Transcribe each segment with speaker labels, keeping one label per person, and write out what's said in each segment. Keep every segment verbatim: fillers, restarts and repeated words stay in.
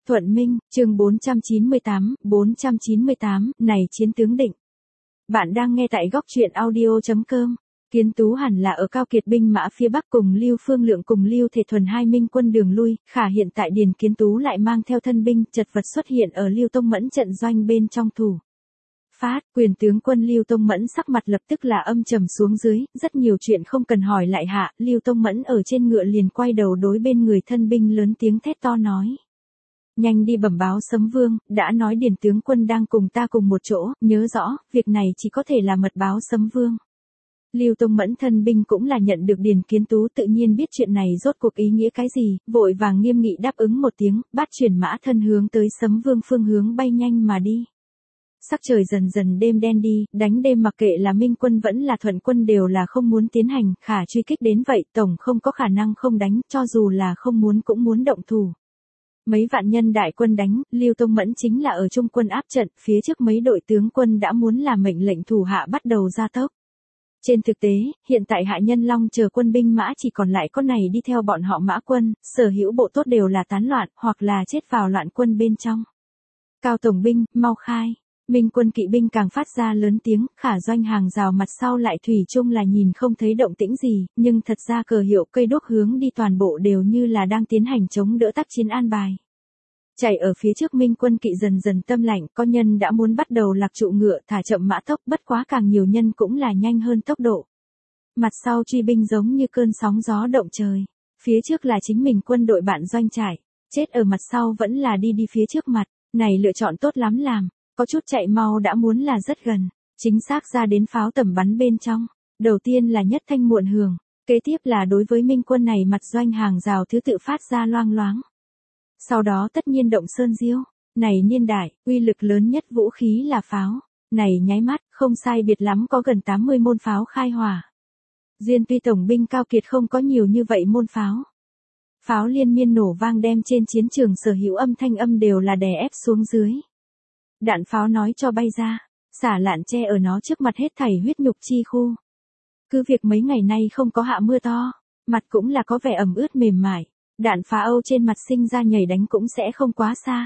Speaker 1: Thuận Minh, chương bốn trăm chín mươi tám, bốn trăm chín mươi tám, này chiến tướng định. Bạn đang nghe tại góc truyện audio chấm com. Kiến Tú hẳn là ở Cao Kiệt binh mã phía Bắc cùng Lưu Phương Lượng cùng Lưu Thể Thuần hai minh quân đường lui, khả hiện tại Điền Kiến Tú lại mang theo thân binh chật vật xuất hiện ở Lưu Tông Mẫn trận doanh bên trong thủ. Phát, quyền tướng quân Lưu Tông Mẫn sắc mặt lập tức là âm trầm xuống dưới, rất nhiều chuyện không cần hỏi lại hạ, Lưu Tông Mẫn ở trên ngựa liền quay đầu đối bên người thân binh lớn tiếng thét to nói. Nhanh đi bẩm báo Sấm Vương, đã nói Điền tướng quân đang cùng ta cùng một chỗ, nhớ rõ, việc này chỉ có thể là mật báo Sấm Vương. Lưu Tông Mẫn thân binh cũng là nhận được Điền Kiến Tú tự nhiên biết chuyện này rốt cuộc ý nghĩa cái gì, vội vàng nghiêm nghị đáp ứng một tiếng, bắt chuyển mã thân hướng tới Sấm Vương phương hướng bay nhanh mà đi. Sắc trời dần dần đêm đen đi, đánh đêm mặc kệ là Minh quân vẫn là Thuận quân đều là không muốn tiến hành, khả truy kích đến vậy tổng không có khả năng không đánh, cho dù là không muốn cũng muốn động thủ. Mấy vạn nhân đại quân đánh, Lưu Tông Mẫn chính là ở trung quân áp trận, phía trước mấy đội tướng quân đã muốn làm mệnh lệnh thủ hạ bắt đầu ra tốc. Trên thực tế, hiện tại Hạ Nhân Long chờ quân binh mã chỉ còn lại con này đi theo bọn họ mã quân, sở hữu bộ tốt đều là tán loạn, hoặc là chết vào loạn quân bên trong. Cao tổng binh, mau khai. Minh quân kỵ binh càng phát ra lớn tiếng, khả doanh hàng rào mặt sau lại thủy chung là nhìn không thấy động tĩnh gì, nhưng thật ra cờ hiệu cây đuốc hướng đi toàn bộ đều như là đang tiến hành chống đỡ tác chiến an bài. Chạy ở phía trước Minh quân kỵ dần dần tâm lạnh, có nhân đã muốn bắt đầu lạc trụ ngựa thả chậm mã tốc, bất quá càng nhiều nhân cũng là nhanh hơn tốc độ. Mặt sau truy binh giống như cơn sóng gió động trời, phía trước là chính mình quân đội bạn doanh trải, chết ở mặt sau vẫn là đi đi phía trước mặt, này lựa chọn tốt lắm làm. Có chút chạy mau đã muốn là rất gần, chính xác ra đến pháo tầm bắn bên trong. Đầu tiên là nhất thanh muộn hưởng, kế tiếp là đối với Minh quân này mặt doanh hàng rào thứ tự phát ra loang loáng. Sau đó tất nhiên động sơn diêu, này niên đại, uy lực lớn nhất vũ khí là pháo, này nháy mắt, không sai biệt lắm có gần tám mươi môn pháo khai hỏa. Riêng tuy tổng binh Cao Kiệt không có nhiều như vậy môn pháo. Pháo liên miên nổ vang đem trên chiến trường sở hữu âm thanh âm đều là đè ép xuống dưới. Đạn pháo nói cho bay ra, xả lạn che ở nó trước mặt hết thảy huyết nhục chi khu. Cứ việc mấy ngày nay không có hạ mưa to, mặt cũng là có vẻ ẩm ướt mềm mại, đạn phá âu trên mặt sinh ra nhảy đánh cũng sẽ không quá xa.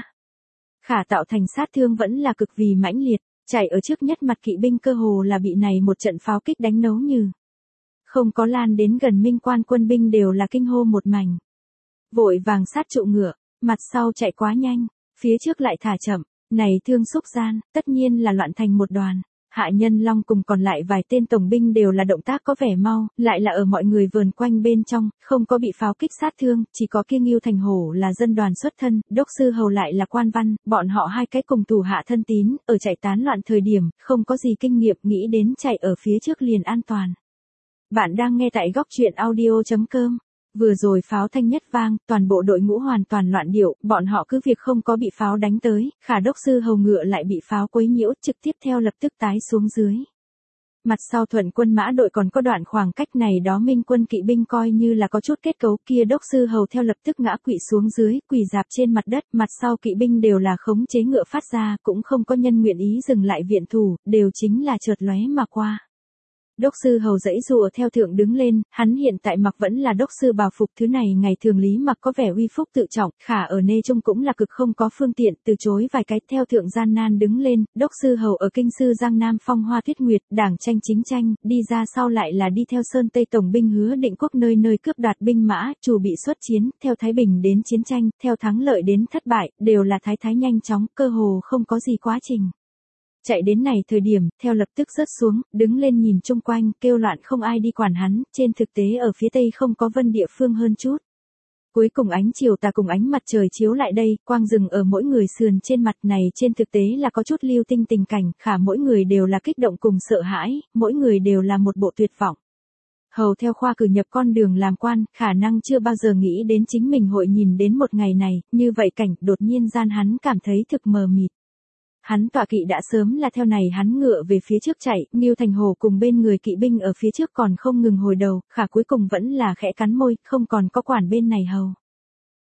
Speaker 1: Khả tạo thành sát thương vẫn là cực vì mãnh liệt, chạy ở trước nhất mặt kỵ binh cơ hồ là bị này một trận pháo kích đánh nấu như. Không có lan đến gần Minh quan quân binh đều là kinh hô một mảnh. Vội vàng sát trụ ngựa, mặt sau chạy quá nhanh, phía trước lại thả chậm. Này thương xúc gian, tất nhiên là loạn thành một đoàn. Hạ Nhân Long cùng còn lại vài tên tổng binh đều là động tác có vẻ mau, lại là ở mọi người vườn quanh bên trong, không có bị pháo kích sát thương, chỉ có Kiêng Ngưu Thành Hổ là dân đoàn xuất thân, Đốc Sư Hầu lại là quan văn, bọn họ hai cái cùng thủ hạ thân tín, ở chạy tán loạn thời điểm, không có gì kinh nghiệm nghĩ đến chạy ở phía trước liền an toàn. Bạn đang nghe tại góc truyện audio chấm com. Vừa rồi pháo thanh nhất vang, toàn bộ đội ngũ hoàn toàn loạn điệu, bọn họ cứ việc không có bị pháo đánh tới, khả Đốc Sư Hầu ngựa lại bị pháo quấy nhiễu, trực tiếp theo lập tức tái xuống dưới. Mặt sau Thuận quân mã đội còn có đoạn khoảng cách này đó Minh quân kỵ binh coi như là có chút kết cấu kia Đốc Sư Hầu theo lập tức ngã quỵ xuống dưới, quỳ dạp trên mặt đất, mặt sau kỵ binh đều là khống chế ngựa phát ra, cũng không có nhân nguyện ý dừng lại viện thủ, đều chính là chợt lóe mà qua. Đốc sư Hầu dãy rùa theo thượng đứng lên, hắn hiện tại mặc vẫn là đốc sư bào phục thứ này ngày thường lý mặc có vẻ uy phúc tự trọng, khả ở nê trung cũng là cực không có phương tiện, từ chối vài cái theo thượng gian nan đứng lên, đốc sư Hầu ở kinh sư Giang Nam phong hoa tuyết nguyệt, đảng tranh chính tranh, đi ra sau lại là đi theo Sơn Tây tổng binh Hứa Định Quốc nơi nơi cướp đoạt binh mã, chủ bị xuất chiến, theo Thái Bình đến chiến tranh, theo thắng lợi đến thất bại, đều là thái thái nhanh chóng, cơ hồ không có gì quá trình. Chạy đến này thời điểm, theo lập tức rớt xuống, đứng lên nhìn chung quanh, kêu loạn không ai đi quản hắn, trên thực tế ở phía tây không có vân địa phương hơn chút. Cuối cùng ánh chiều tà cùng ánh mặt trời chiếu lại đây, quang rừng ở mỗi người sườn trên mặt này trên thực tế là có chút lưu tinh tình cảnh, khả mỗi người đều là kích động cùng sợ hãi, mỗi người đều là một bộ tuyệt vọng. Hầu theo khoa cử nhập con đường làm quan, khả năng chưa bao giờ nghĩ đến chính mình hội nhìn đến một ngày này, như vậy cảnh đột nhiên gian hắn cảm thấy thực mờ mịt. Hắn tọa kỵ đã sớm là theo này hắn ngựa về phía trước chạy, Ngưu Thành Hổ cùng bên người kỵ binh ở phía trước còn không ngừng hồi đầu, khả cuối cùng vẫn là khẽ cắn môi, không còn có quản bên này hầu.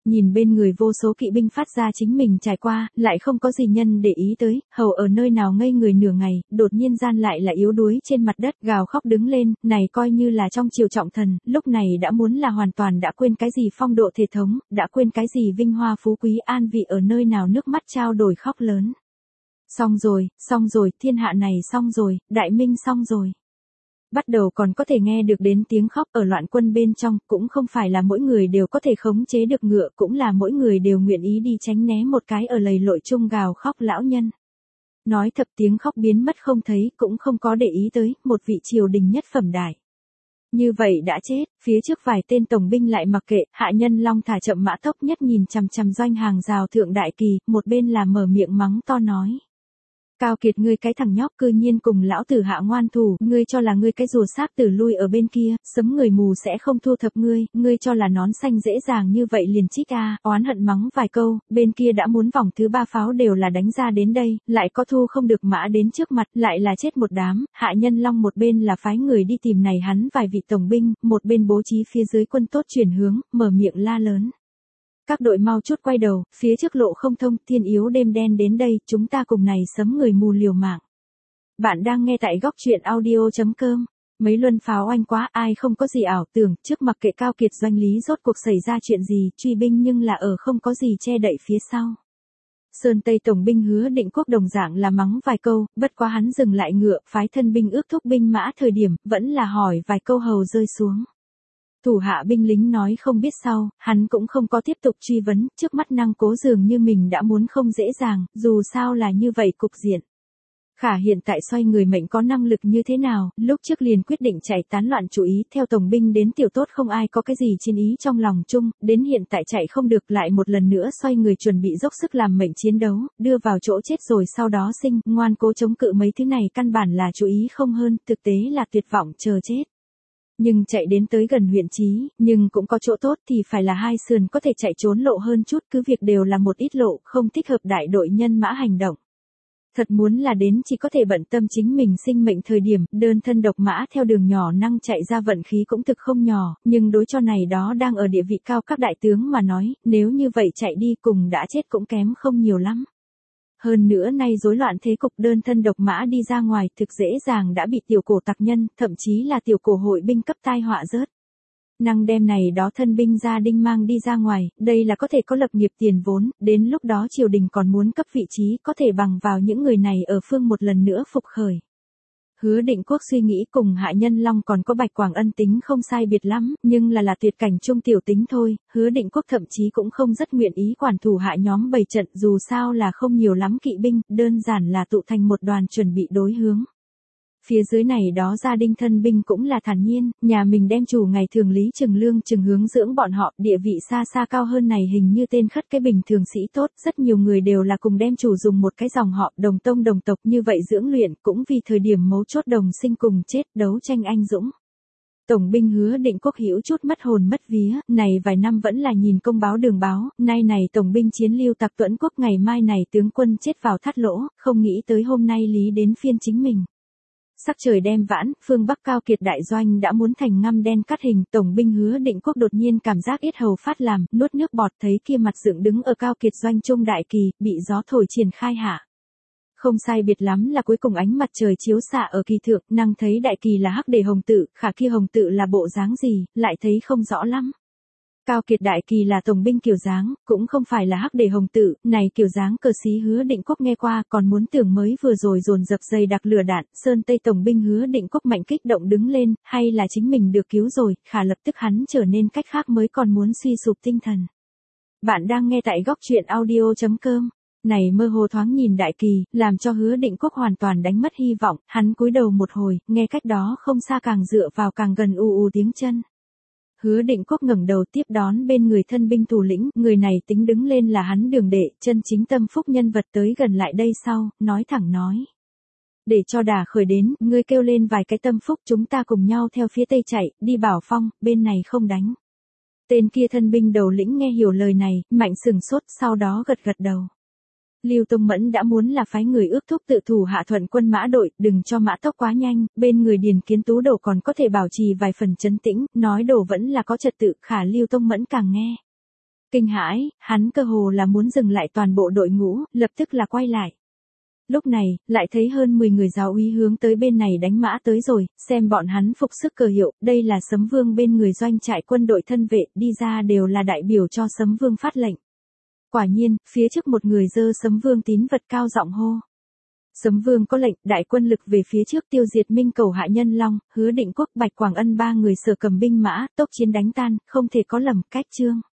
Speaker 1: nhìn bên người vô số kỵ binh phát ra chính mình trải qua, lại không có gì nhân để ý tới, hầu ở nơi nào ngây người nửa ngày, đột nhiên gian lại là yếu đuối trên mặt đất, gào khóc đứng lên, này coi như là trong triều trọng thần, lúc này đã muốn là hoàn toàn đã quên cái gì phong độ thể thống, đã quên cái gì vinh hoa phú quý an vị ở nơi nào nước mắt trao đổi khóc lớn. Xong rồi, xong rồi, thiên hạ này xong rồi, đại minh xong rồi. Bắt đầu còn có thể nghe được đến tiếng khóc ở loạn quân bên trong, cũng không phải là mỗi người đều có thể khống chế được ngựa, cũng là mỗi người đều nguyện ý đi tránh né một cái ở lầy lội chung gào khóc lão nhân. Nói thập tiếng khóc biến mất không thấy, cũng không có để ý tới, một vị triều đình nhất phẩm đại. Như vậy đã chết, phía trước vài tên tổng binh lại mặc kệ, hạ nhân long thả chậm mã tốc nhất nhìn chằm chằm doanh hàng rào thượng đại kỳ, một bên là mở miệng mắng to nói. Cao Kiệt ngươi cái thằng nhóc cư nhiên cùng lão tử hạ ngoan thủ, ngươi cho là ngươi cái rùa sáp tử lui ở bên kia, sấm người mù sẽ không thu thập ngươi, ngươi cho là nón xanh dễ dàng như vậy liền chích a, oán hận mắng vài câu, bên kia đã muốn vòng thứ ba pháo đều là đánh ra đến đây, lại có thu không được mã đến trước mặt, lại là chết một đám, hạ nhân long một bên là phái người đi tìm này hắn vài vị tổng binh, một bên bố trí phía dưới quân tốt chuyển hướng, mở miệng la lớn. Các đội mau chút quay đầu, phía trước lộ không thông, thiên yếu đêm đen đến đây, chúng ta cùng này sấm người mù liều mạng. Bạn đang nghe tại góc truyện audio chấm com. Mấy luân pháo oanh quá, ai không có gì ảo tưởng, trước mặc kệ Cao Kiệt doanh lý rốt cuộc xảy ra chuyện gì, truy binh nhưng là ở không có gì che đậy phía sau. Sơn Tây Tổng binh Hứa Định Quốc đồng dạng là mắng vài câu, bất quá hắn dừng lại ngựa, phái thân binh ước thúc binh mã thời điểm, vẫn là hỏi vài câu hầu rơi xuống. Thủ hạ binh lính nói không biết sau, hắn cũng không có tiếp tục truy vấn, trước mắt năng cố dường như mình đã muốn không dễ dàng, dù sao là như vậy cục diện. Khả hiện tại xoay người mệnh có năng lực như thế nào, lúc trước liền quyết định chạy tán loạn chủ ý, theo tổng binh đến tiểu tốt không ai có cái gì chiến ý trong lòng chung, đến hiện tại chạy không được lại một lần nữa xoay người chuẩn bị dốc sức làm mệnh chiến đấu, đưa vào chỗ chết rồi sau đó sinh, ngoan cố chống cự mấy thứ này căn bản là chú ý không hơn, thực tế là tuyệt vọng chờ chết. Nhưng chạy đến tới gần huyện Chí, nhưng cũng có chỗ tốt thì phải là hai sườn có thể chạy trốn lộ hơn chút, cứ việc đều là một ít lộ, không thích hợp đại đội nhân mã hành động. Thật muốn là đến chỉ có thể bận tâm chính mình sinh mệnh thời điểm, đơn thân độc mã theo đường nhỏ năng chạy ra vận khí cũng thực không nhỏ, nhưng đối cho này đó đang ở địa vị cao các đại tướng mà nói, nếu như vậy chạy đi cùng đã chết cũng kém không nhiều lắm. Hơn nữa nay rối loạn thế cục đơn thân độc mã đi ra ngoài thực dễ dàng đã bị tiểu cổ tặc nhân, thậm chí là tiểu cổ hội binh cấp tai họa rớt. Năng đem này đó thân binh gia đinh mang đi ra ngoài, đây là có thể có lập nghiệp tiền vốn, đến lúc đó triều đình còn muốn cấp vị trí có thể bằng vào những người này ở phương một lần nữa phục khởi. Hứa Định Quốc suy nghĩ cùng hạ nhân long còn có Bạch Quảng Ân tính không sai biệt lắm, nhưng là là tuyệt cảnh trung tiểu tính thôi, Hứa Định Quốc thậm chí cũng không rất nguyện ý quản thủ hạ nhóm bày trận dù sao là không nhiều lắm kỵ binh, đơn giản là tụ thành một đoàn chuẩn bị đối hướng. Phía dưới này đó gia đình thân binh cũng là thản nhiên, nhà mình đem chủ ngày thường lý trừng lương trừng hướng dưỡng bọn họ, địa vị xa xa cao hơn này hình như tên khất cái bình thường sĩ tốt, rất nhiều người đều là cùng đem chủ dùng một cái dòng họ đồng tông đồng tộc như vậy dưỡng luyện, cũng vì thời điểm mấu chốt đồng sinh cùng chết đấu tranh anh dũng. Tổng binh Hứa Định Quốc hiểu chút mất hồn mất vía, này vài năm vẫn là nhìn công báo đường báo, nay này tổng binh chiến lưu tặc Tuẫn Quốc ngày mai này tướng quân chết vào thắt lỗ, không nghĩ tới hôm nay lý đến phiên chính mình. Sắc trời đêm vãn, phương Bắc Cao Kiệt đại doanh đã muốn thành ngăm đen cắt hình, tổng binh Hứa Định Quốc đột nhiên cảm giác yết hầu phát làm, nuốt nước bọt thấy kia mặt dựng đứng ở Cao Kiệt doanh trung đại kỳ, bị gió thổi triển khai hạ. Không sai biệt lắm là cuối cùng ánh mặt trời chiếu xạ ở kỳ thượng, năng thấy đại kỳ là hắc để hồng tự, khả kia hồng tự là bộ dáng gì, lại thấy không rõ lắm. Cao Kiệt đại kỳ là tổng binh kiểu dáng, cũng không phải là hắc để hồng tự, này kiểu dáng cờ xí Hứa Định Quốc nghe qua, còn muốn tưởng mới vừa rồi dồn dập dày đặc lửa đạn, Sơn Tây tổng binh Hứa Định Quốc mạnh kích động đứng lên, hay là chính mình được cứu rồi, khả lập tức hắn trở nên cách khác mới còn muốn suy sụp tinh thần. Bạn đang nghe tại góc truyện audio chấm com. Này mơ hồ thoáng nhìn đại kỳ, làm cho Hứa Định Quốc hoàn toàn đánh mất hy vọng, hắn cúi đầu một hồi, nghe cách đó không xa càng dựa vào càng gần u u tiếng chân. Hứa Định Quốc ngẩng đầu tiếp đón bên người thân binh thủ lĩnh, người này tính đứng lên là hắn đường đệ, chân chính tâm phúc nhân vật tới gần lại đây sau, nói thẳng nói. Để cho đà khởi đến, ngươi kêu lên vài cái tâm phúc chúng ta cùng nhau theo phía tây chạy, đi Bảo Phong, bên này không đánh. Tên kia thân binh đầu lĩnh nghe hiểu lời này, mạnh sừng sốt, sau đó gật gật đầu. Lưu Tông Mẫn đã muốn là phái người ước thúc tự thủ hạ thuận quân mã đội, đừng cho mã tốc quá nhanh, bên người Điền Kiến Tú Đổ còn có thể bảo trì vài phần trấn tĩnh, nói đồ vẫn là có trật tự, khả Lưu Tông Mẫn càng nghe. Kinh hãi, hắn cơ hồ là muốn dừng lại toàn bộ đội ngũ, lập tức là quay lại. Lúc này, lại thấy hơn mười người giáo úy hướng tới bên này đánh mã tới rồi, xem bọn hắn phục sức cờ hiệu, đây là Sấm Vương bên người doanh trại quân đội thân vệ, đi ra đều là đại biểu cho Sấm Vương phát lệnh. Quả nhiên, phía trước một người dơ Sấm Vương tín vật cao giọng hô. Sấm Vương có lệnh, đại quân lực về phía trước tiêu diệt Minh Cầu Hạ Nhân Long, Hứa Định Quốc, Bạch Quảng Ân ba người sở cầm binh mã, tốc chiến đánh tan, không thể có lầm, cách chương.